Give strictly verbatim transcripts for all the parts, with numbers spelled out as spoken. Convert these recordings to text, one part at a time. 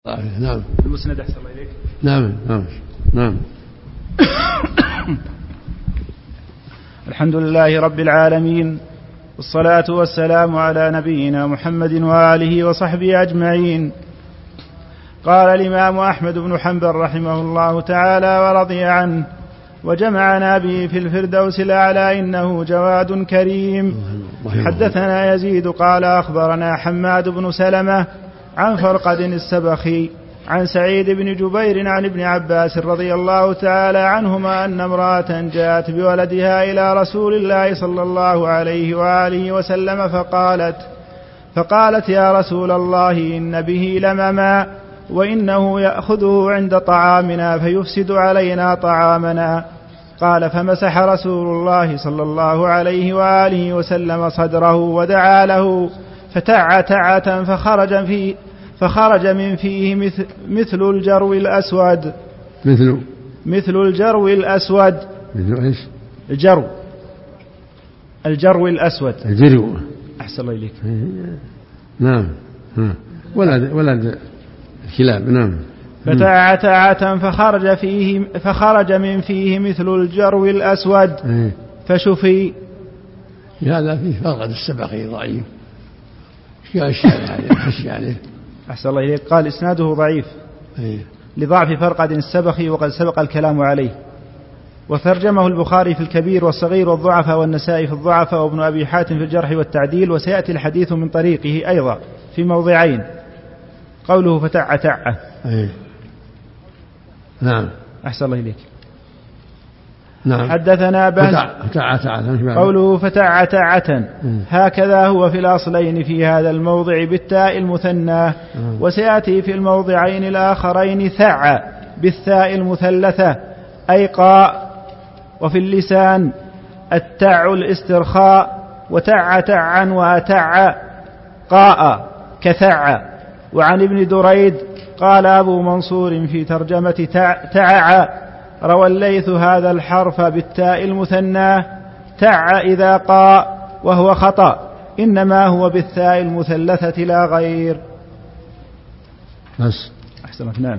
نعم. المسند أحسن الله إليك. نعم نعم نعم. الحمد لله رب العالمين، والصلاة والسلام على نبينا محمد وآله وصحبه أجمعين. قال الإمام أحمد بن حنبل رحمه الله تعالى ورضي عنه: وجمعنا به في الفردوس الأعلى إنه جواد كريم. حدثنا يزيد قال أخبرنا حماد بن سلمة عن فرقد السبخي عن سعيد بن جبير عن ابن عباس رضي الله تعالى عنهما أن امرأة جاءت بولدها إلى رسول الله صلى الله عليه وآله وسلم فقالت فقالت يا رسول الله إن به لمما وإنه يأخذه عند طعامنا فيفسد علينا طعامنا. قال فمسح رسول الله صلى الله عليه وآله وسلم صدره ودعا له فتع تعة فخرج فيه فخرج من فيه مثل, مثل الجرو الأسود مثل مثل الجرو الأسود مثل إيش؟ الجرو الجرو الأسود الجرو. أحسن الله إليك. نعم. ولد ولد الكلاب. نعم. فتع تعة فخرج فيه فخرج من فيه مثل الجرو الأسود فشفي. هذا فيه فرقد السبخي ضعيف. أشياء عليه أشياء عليه. أحسن الله إليك. قال إسناده ضعيف أيه. لضعف فرقد السبخي وقد سبق الكلام عليه. وترجمه البخاري في الكبير والصغير والضعفاء والنسائي في الضعفاء وابن أبي حاتم في الجرح والتعديل. وسيأتي الحديث من طريقه أيضا في موضعين. قوله فتع تعة. أيه. نعم. أحسن الله إليك. نعم. حدثنا بهز فتع تعة. قوله فتع تعة هكذا هو في الأصلين في هذا الموضع بالتاء المثنى، وسيأتي في الموضعين الآخرين ثع بالثاء المثلثة أي قاء. وفي اللسان التع الاسترخاء وتع تعا وأتع قاء كثع. وعن ابن دريد قال أبو منصور في ترجمة تعع روى الليث هذا الحرف بالتاء المثنى تع إذا قاء وهو خطأ، إنما هو بالثاء المثلثة لا غير. بس أحسنت. نعم.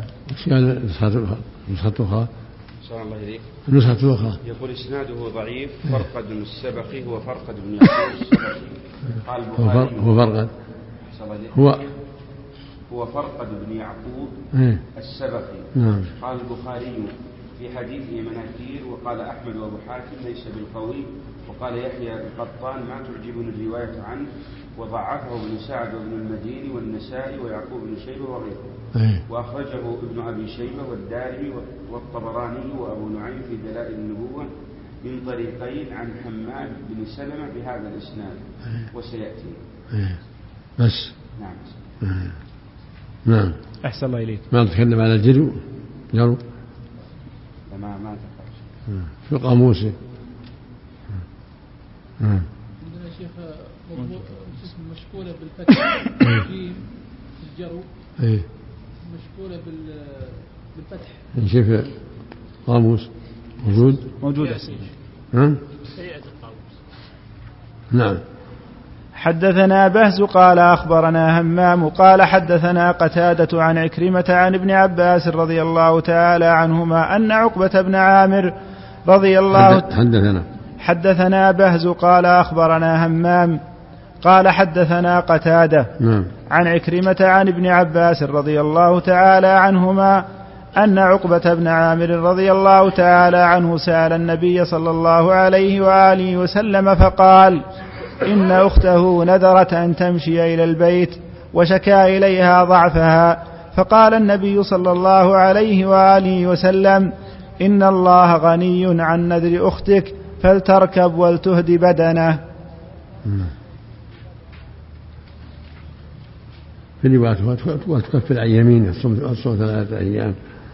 نسختها صلى الله عليك. نسختها يقول إسناده ضعيف. فرقد السبخي هو فرقد بن يعقوب السبخي. قال البخاري هو فرقد هو هو فرقد بن يعقوب السبخي. نعم. قال البخاري في حديثه مناكير. وقال أحمد وأبو حاتم ليس بالقوي. وقال يحيى القطان ما تعجبني الرواية عنه. وضعفه ابن سعد وابن المديني والنسائي ويعقوب بن شيبة وغيره. وأخرجه ابن أبي شيبة والدارمي والطبراني وأبو نعيم في دلائل النبوة من طريقين عن حماد بن سلمة بهذا الإسناد وسيأتي. بس. نعم. نعم. أحسن الله إليك. ما نتكلم على الجرو جرو ما ما تفرش في القاموس. عندنا شيخ مشكولة بالفتح جيم الجرو مشكولة بالفتح. نشوف القاموس موجود موجود. ها. نعم. حدثنا بهز قال أخبرنا همام قال حدثنا قتادة عن عكرمة عن ابن عباس رضي الله تعالى عنهما أن عقبة بن عامر رضي الله حدثنا حدثنا بهز قال أخبرنا همام قال حدثنا قتادة نعم. عن عكرمة عن ابن عباس رضي الله تعالى عنهما أن عقبة بن عامر رضي الله تعالى عنه سأل النبي صلى الله عليه وآله وسلم فقال إن أخته نذرت أن تمشي إلى البيت وشكى إليها ضعفها، فقال النبي صلى الله عليه وآله وسلم إن الله غني عن نذر أختك فلتركب ولتهدي بدنه. في رواية وتكفر عن يمينه الصوم ثلاثة أيام.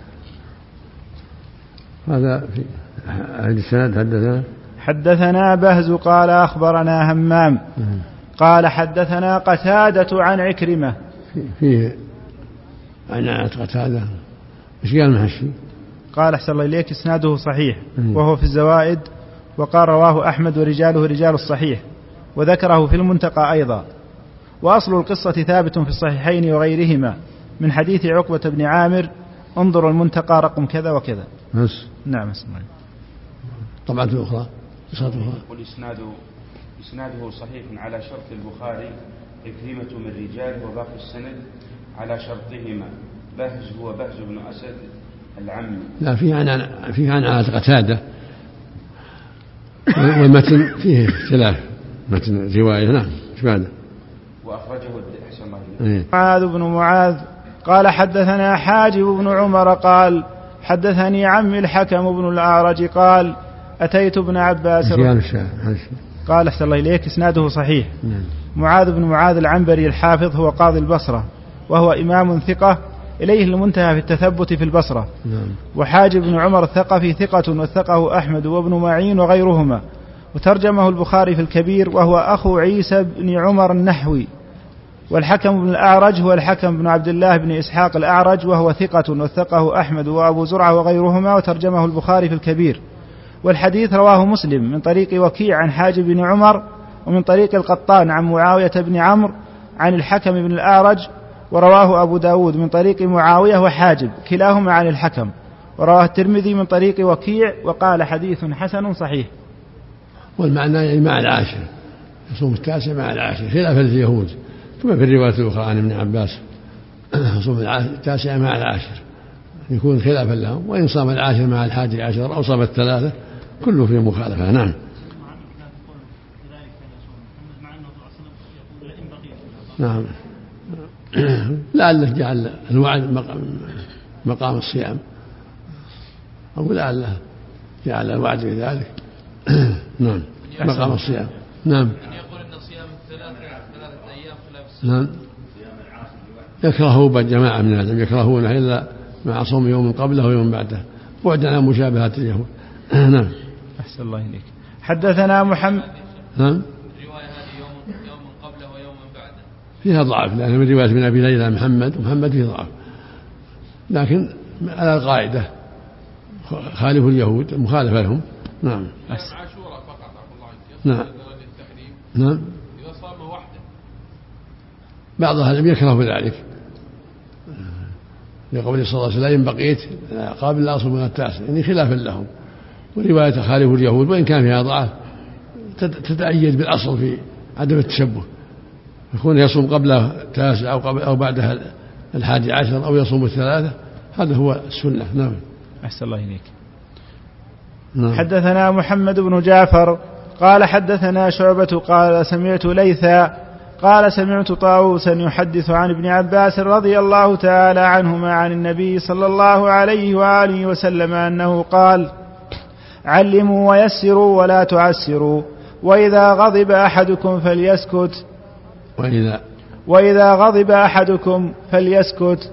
هذا في الإسناد. حدثنا حدثنا بهز قال أخبرنا همام قال حدثنا قتادة عن عكرمة. فيه عناية قتادة. ايش قال المحشي؟ قال أحسن الله إليك إسناده صحيح وهو في الزوائد. وقال رواه أحمد ورجاله رجال الصحيح وذكره في المنتقى أيضا. وأصل القصة ثابت في الصحيحين وغيرهما من حديث عقبة بن عامر انظروا المنتقى رقم كذا وكذا. بس. نعم اسمع. طبعا الأخرى والإسناده إسناده صحيح على شرط البخاري، عكرمة من رجاله وباقي السند على شرطهما. بهز هو بهز بن أسد العمي. لا فيه عن فيه عن عن قتادة، والمتن فيه اختلاف متن رواية. نعم ايش بعده؟ وأخرجه أحسن الله. معاذ بن معاذ قال حدثنا حاجب بن عمر قال حدثني عمي الحكم بن الأعرج قال أتيت ابن عباس قال أحسن الله إليك إسناده صحيح. معاذ بن معاذ العنبري الحافظ هو قاضي البصرة وهو إمام ثقة إليه المنتهى في التثبت في البصرة. وحاجب بن عمر الثقفي ثقة وثقه أحمد وابن معين وغيرهما، وترجمه البخاري في الكبير وهو أخو عيسى بن عمر النحوي. والحكم بن الأعرج هو الحكم بن عبد الله بن إسحاق الأعرج وهو ثقة وثقه أحمد وأبو زرعة وغيرهما، وترجمه البخاري في الكبير. والحديث رواه مسلم من طريق وكيع عن حاجب بن عمر، ومن طريق القطان عن معاوية بن عمرو عن الحكم بن الأعرج، ورواه أبو داود من طريق معاوية وحاجب كلاهما عن الحكم، ورواه الترمذي من طريق وكيع وقال حديث حسن صحيح. والمعنى يعني مع العاشر، يصوم التاسع مع العاشر خلافا لليهود، كما في الرواية الأخرى عن ابن عباس يصوم التاسع مع العاشر يكون خلافا لهم، وإن صام العاشر مع الحادي عشر أو صام الثلاثة كله في مخالفة. نعم. نعم لعله جعل الوعد مقام الصيام، أو لعله جعل الوعد بذلك. نعم مقام الصيام. نعم. يقول أن صيام ثلاثة ثلاثة أيام خلاف السنة. نعم يكرهه جماعة من العلم يكرهونه إلا مع صوم يوم قبله ويوم بعده بعد عن مشابهة اليهود. نعم. أحسن الله إليك. حدثنا محمد. نعم. الرواية هذه يوم يوم قبله ويوم بعده فيها ضعف، لأن من رواية من أبي ليلى محمد ومحمد فيه ضعف، لكن على القاعدة خالف اليهود مخالفة لهم. نعم. عاشوراء فقط الله نعم. نعم. إذا صام وحده بعض أهل العلم يكره بذلك لقول صلى الله عليه وسلم بقيت قابل لا أصوم من التاسع، يعني خلافا لهم. ورواية خالف اليهود وإن كان فيها ضعف تتأيد بالأصل في عدم التشبه، يكون يصوم قبل التاسع أو, قبل أو بعدها الحادي عشر أو يصوم الثلاثة، هذا هو السنة. نعم. أحسن الله إليك. نعم. حدثنا محمد بن جعفر قال حدثنا شعبة قال سمعت ليثا قال سمعت طاووسا يحدث عن ابن عباس رضي الله تعالى عنهما عن النبي صلى الله عليه وآله وسلم أنه قال علموا ويسروا ولا تعسروا، وإذا غضب أحدكم فليسكت وإذا, وإذا غضب أحدكم فليسكت.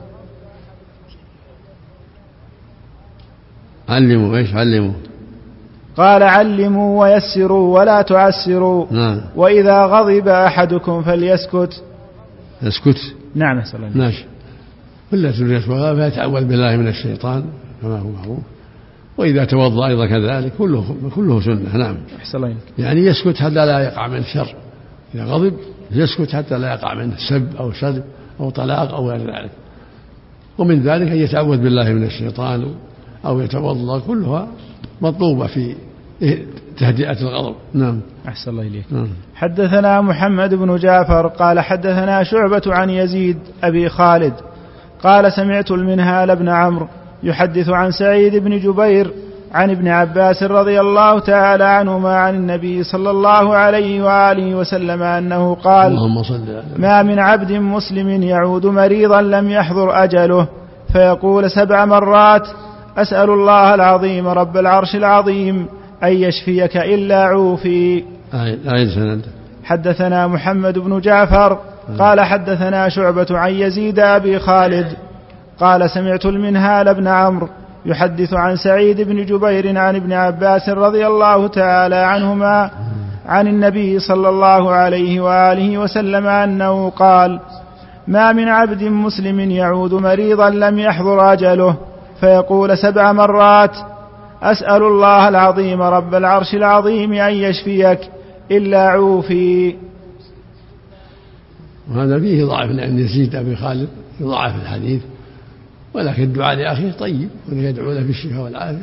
علموا ايش علموا؟ قال علموا ويسروا ولا تعسروا. نعم. وإذا غضب أحدكم فليسكت. يسكت. نعم صلى الله عليه وسلم. ماشي. ولا تليسوا فيتعوذ بالله من الشيطان كما هو معروف، وإذا توضأ أيضا كذلك كله كله سنة. نعم. أحسن. يعني يسكت حتى لا يقع منه شر، إذا غضب يسكت حتى لا يقع منه سب أو سلب أو طلاق أو غير ذلك. ومن ذلك أن يتعوذ بالله من الشيطان أو يتوضأ، كلها مطلوبة في تهدئة الغضب. نعم. أحسن الله إليك. نعم. حدثنا محمد بن جعفر قال حدثنا شعبة عن يزيد أبي خالد قال سمعت المنهال بن عمرو يحدث عن سعيد بن جبير عن ابن عباس رضي الله تعالى عنهما عن النبي صلى الله عليه وآله وسلم أنه قال ما من عبد مسلم يعود مريضا لم يحضر أجله فيقول سبع مرات أسأل الله العظيم رب العرش العظيم أن يشفيك إلا عوفي. حدثنا محمد بن جعفر قال حدثنا شعبة عن يزيد أبي خالد قال سمعت المنهال بن عمرو يحدث عن سعيد بن جبير عن ابن عباس رضي الله تعالى عنهما عن النبي صلى الله عليه وآله وسلم أنه قال ما من عبد مسلم يعود مريضا لم يحضر أجله فيقول سبع مرات أسأل الله العظيم رب العرش العظيم أن يشفيك إلا عوفي. وهذا فيه ضعف لأن يزيد أبي خالد يضاعف الحديث، ولكن الدعاء لأخيه طيب ويدعو له بالشفاء والعافية،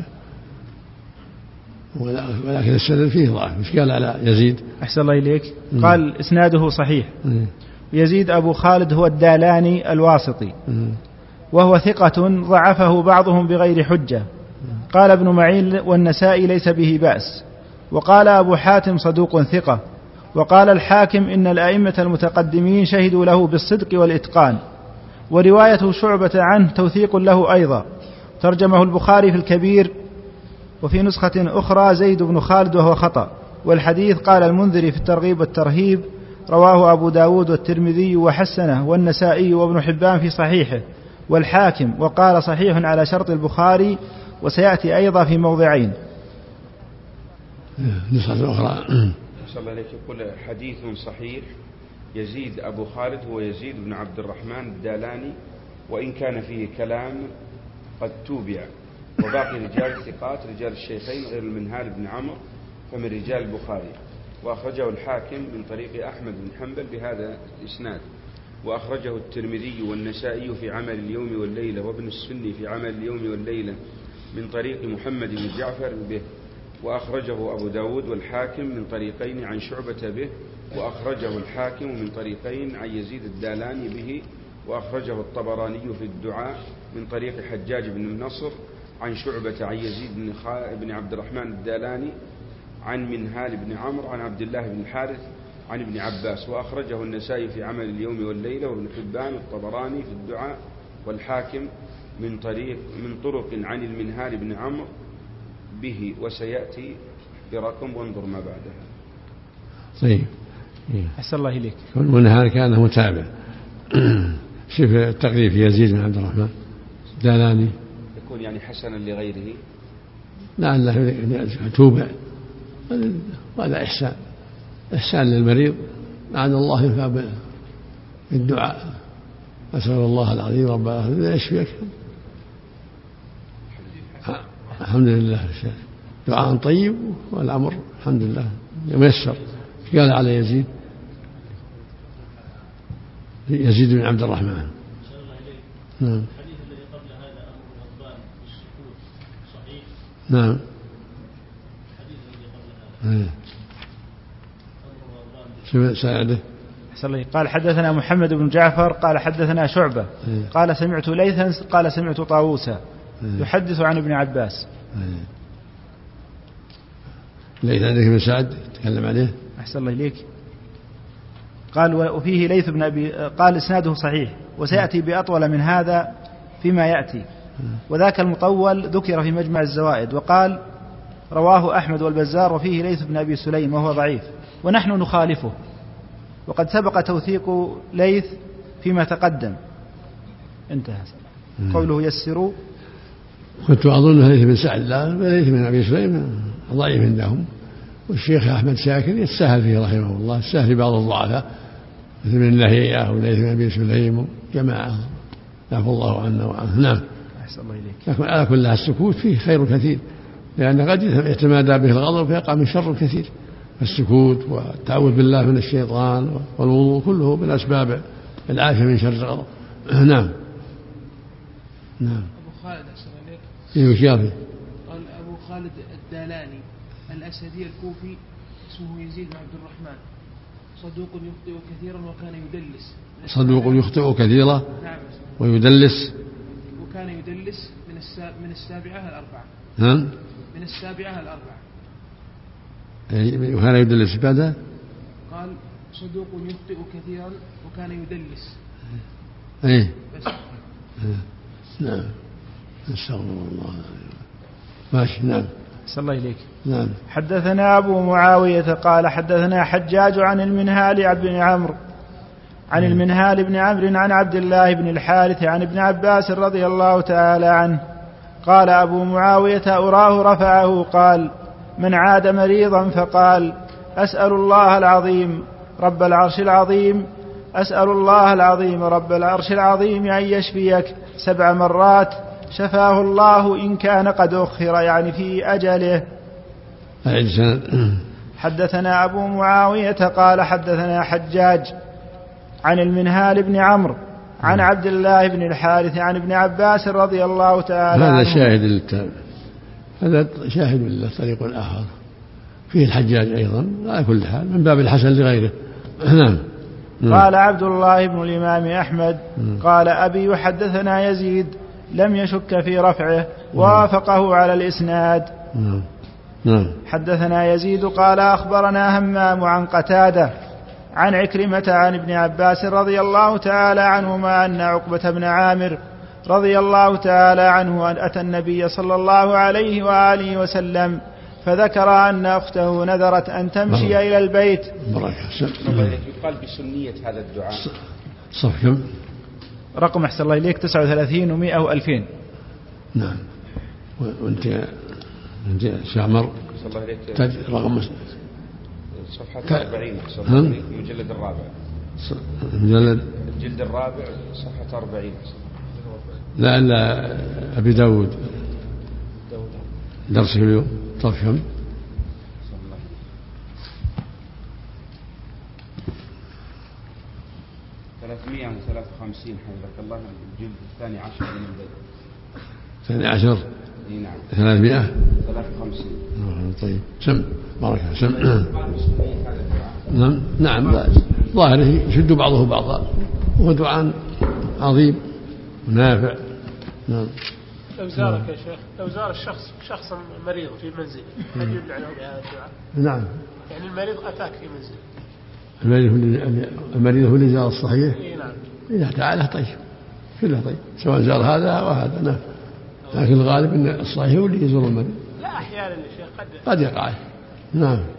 ولكن السند فيه ضعف. مش قال على يزيد؟ أحسن الله إليك. قال إسناده صحيح. م. يزيد أبو خالد هو الدالاني الواسطي، م. وهو ثقة ضعفه بعضهم بغير حجة. قال ابن معين والنسائي ليس به بأس. وقال أبو حاتم صدوق ثقة. وقال الحاكم إن الأئمة المتقدمين شهدوا له بالصدق والإتقان. ورواية شعبة عنه توثيق له أيضا. ترجمه البخاري في الكبير، وفي نسخة أخرى زيد بن خالد وهو خطأ. والحديث قال المنذري في الترغيب والترهيب رواه أبو داود والترمذي وحسنه والنسائي وابن حبان في صحيحه والحاكم، وقال صحيح على شرط البخاري، وسيأتي أيضا في موضعين. نسخة أخرى صلى الله عليه يقول حديث صحيح. يزيد أبو خالد هو يزيد بن عبد الرحمن الدالاني، وإن كان فيه كلام قد توبع، وباقي رجال ثقات رجال الشيخين غير المنهال بن عمرو فمن رجال البخاري. وأخرجه الحاكم من طريق أحمد بن حنبل بهذا الإسناد، وأخرجه الترمذي والنسائي في عمل اليوم والليلة، وابن السني في عمل اليوم والليلة من طريق محمد بن جعفر به، وأخرجه أبو داود والحاكم من طريقين عن شعبة به، وأخرجه الحاكم من طريقين عن يزيد الدالاني به، وأخرجه الطبراني في الدعاء من طريق حجاج بن نصر عن شعبة عن يزيد بن, بن عبد الرحمن الدالاني عن منهال بن عمرو عن عبد الله بن الحارث عن ابن عباس. وأخرجه النسائي في عمل اليوم والليلة، وابن حبان الطبراني في الدعاء والحاكم من طريق من طرق عن المنهال بن عمرو به، وسيأتي برقم وانظر ما بعدها. طيب. أحسن الله إليك. المنهال كان متابع. شوف التقريب في يزيد بن عبد الرحمن دالاني يكون يعني حسنا لغيره، لعله توبع، وهذا إحسان إحسان للمريض، لعل الله ينفع بالدعاء. أسأل الله العظيم رب العالمين أن يشفيك. الحمد لله، دعاء طيب والأمر الحمد لله يميسر. قال على يزيد يزيد بن عبد الرحمن. نعم. الحديث الذي قبل هذا أمر غضبان بالسكوت صحيح؟ نعم. الحديث الذي قبل هذا أمر غضبان شو ساعده؟ قال حدثنا محمد بن جعفر قال حدثنا شعبة قال سمعت ليثا قال سمعت طاووسا يحدث عن ابن عباس. ليث عندك بن سعد تكلم عليه. أحسن الله إليك. قال وفيه ليث بن أبي قال إسناده صحيح، وسيأتي بأطول من هذا فيما يأتي. وذاك المطول ذكر في مجمع الزوائد، وقال رواه أحمد والبزار وفيه ليث بن أبي سليم وهو ضعيف، ونحن نخالفه، وقد سبق توثيق ليث فيما تقدم. انتهى قوله يسروا. كنت أظن ليث بن سعد، لا ليث بن أبي سليم ضعيف عندهم، والشيخ أحمد شاكر يتساهل فيه رحمه الله، يتساهل بعض الضعفاء مثل من اللهيئة وليث بن أبي سليم جماعة يعفو الله عنا وعنه. نعم. أحسن الله إليك. لكن على كل السكوت فيه خير كثير، لأن قد يتمادى به الغضب فيقع من شر كثير. السكوت والتعوذ بالله من الشيطان والوضوء كله من أسباب العافية من شر الغضب. نعم. نعم. أبو خالد أحسن عليك. إيه وش قال أبو خالد الدالاني الأسدي الكوفي اسمه يزيد بن عبد الرحمن، صدوق يخطئ كثيرا وكان يدلس. صدوق يخطئ كثيرا. نعم. ويدلس. وكان يدلس من من السابعة الأربعة. نعم. من السابعة الأربعة. وكان يدلس بعدها. قال صدوق يخطئ كثيرا وكان يدلس. ايه بس. نعم. نستغفر الله. ماشي. نعم. صلى الله إليك. نعم. حدثنا أبو معاوية قال حدثنا حجاج عن المنهال بن عمرو عن المنهال بن عمرو عن عبد الله بن الحارث عن ابن عباس رضي الله تعالى عنه قال أبو معاوية أراه رفعه قال من عاد مريضا فقال أسأل الله العظيم رب العرش العظيم أسأل الله العظيم رب العرش العظيم أن يشفيك سبع مرات شفاه الله إن كان قد أخر، يعني في أجله. حدثنا أبو معاوية قال حدثنا حجاج عن المنهال بن عمرو عن عبد الله بن الحارث عن ابن عباس رضي الله تعالى هذا عنه. شاهد للتابع، هذا شاهد له طريق آخر فيه الحجاج أيضا على كل حال من باب الحسن لغيره. نعم. قال عبد الله بن الإمام أحمد قال أبي حدثنا يزيد لم يشك في رفعه ووافقه على الإسناد. نعم. حدثنا يزيد قال أخبرنا همام عن قتادة عن عكرمة عن ابن عباس رضي الله تعالى عنهما أن عقبة بن عامر رضي الله تعالى عنه أن أتى النبي صلى الله عليه وآله وسلم فذكر أن أخته نذرت أن تمشي بركة. إلى البيت. بركة. يقال بسنية هذا الدعاء. صف كم؟ رقم أحسن الله إليك تسعة وثلاثين ومائة وألفين. نعم. وأنت أنت شامر رقم صفحة أربعين المجلد الرابع. مجلد الجلد الرابع صفحة أربعين. لا لا أبي داود درسه اليوم صف كم؟ ثلاثمائة وثلاثة وخمسين حفظك الله الجلد الثاني عشر من البيت. الثاني عشر. اي نعم. ثلاثمائة. ثلاثة وخمسين. طيب سم بركة سم. نعم نعم ظاهره يشد بعضه بعضا وهو دعاء عظيم ونافع. نعم. لو زارك يا شيخ لو زار الشخص شخصا مريض في منزله هل يدعى له بهذا الدعاء؟ نعم. يعني المريض أتاك في منزله. المريض هو اللي زار الصحيح. اي نعم. إذا تعالى طيب كله طيب سواء زار هذا وهذا. نعم. لكن الغالب أن الصحيح هو اللي يزور المريض. لا أحيانا يا شيخ قد قد يقع. نعم.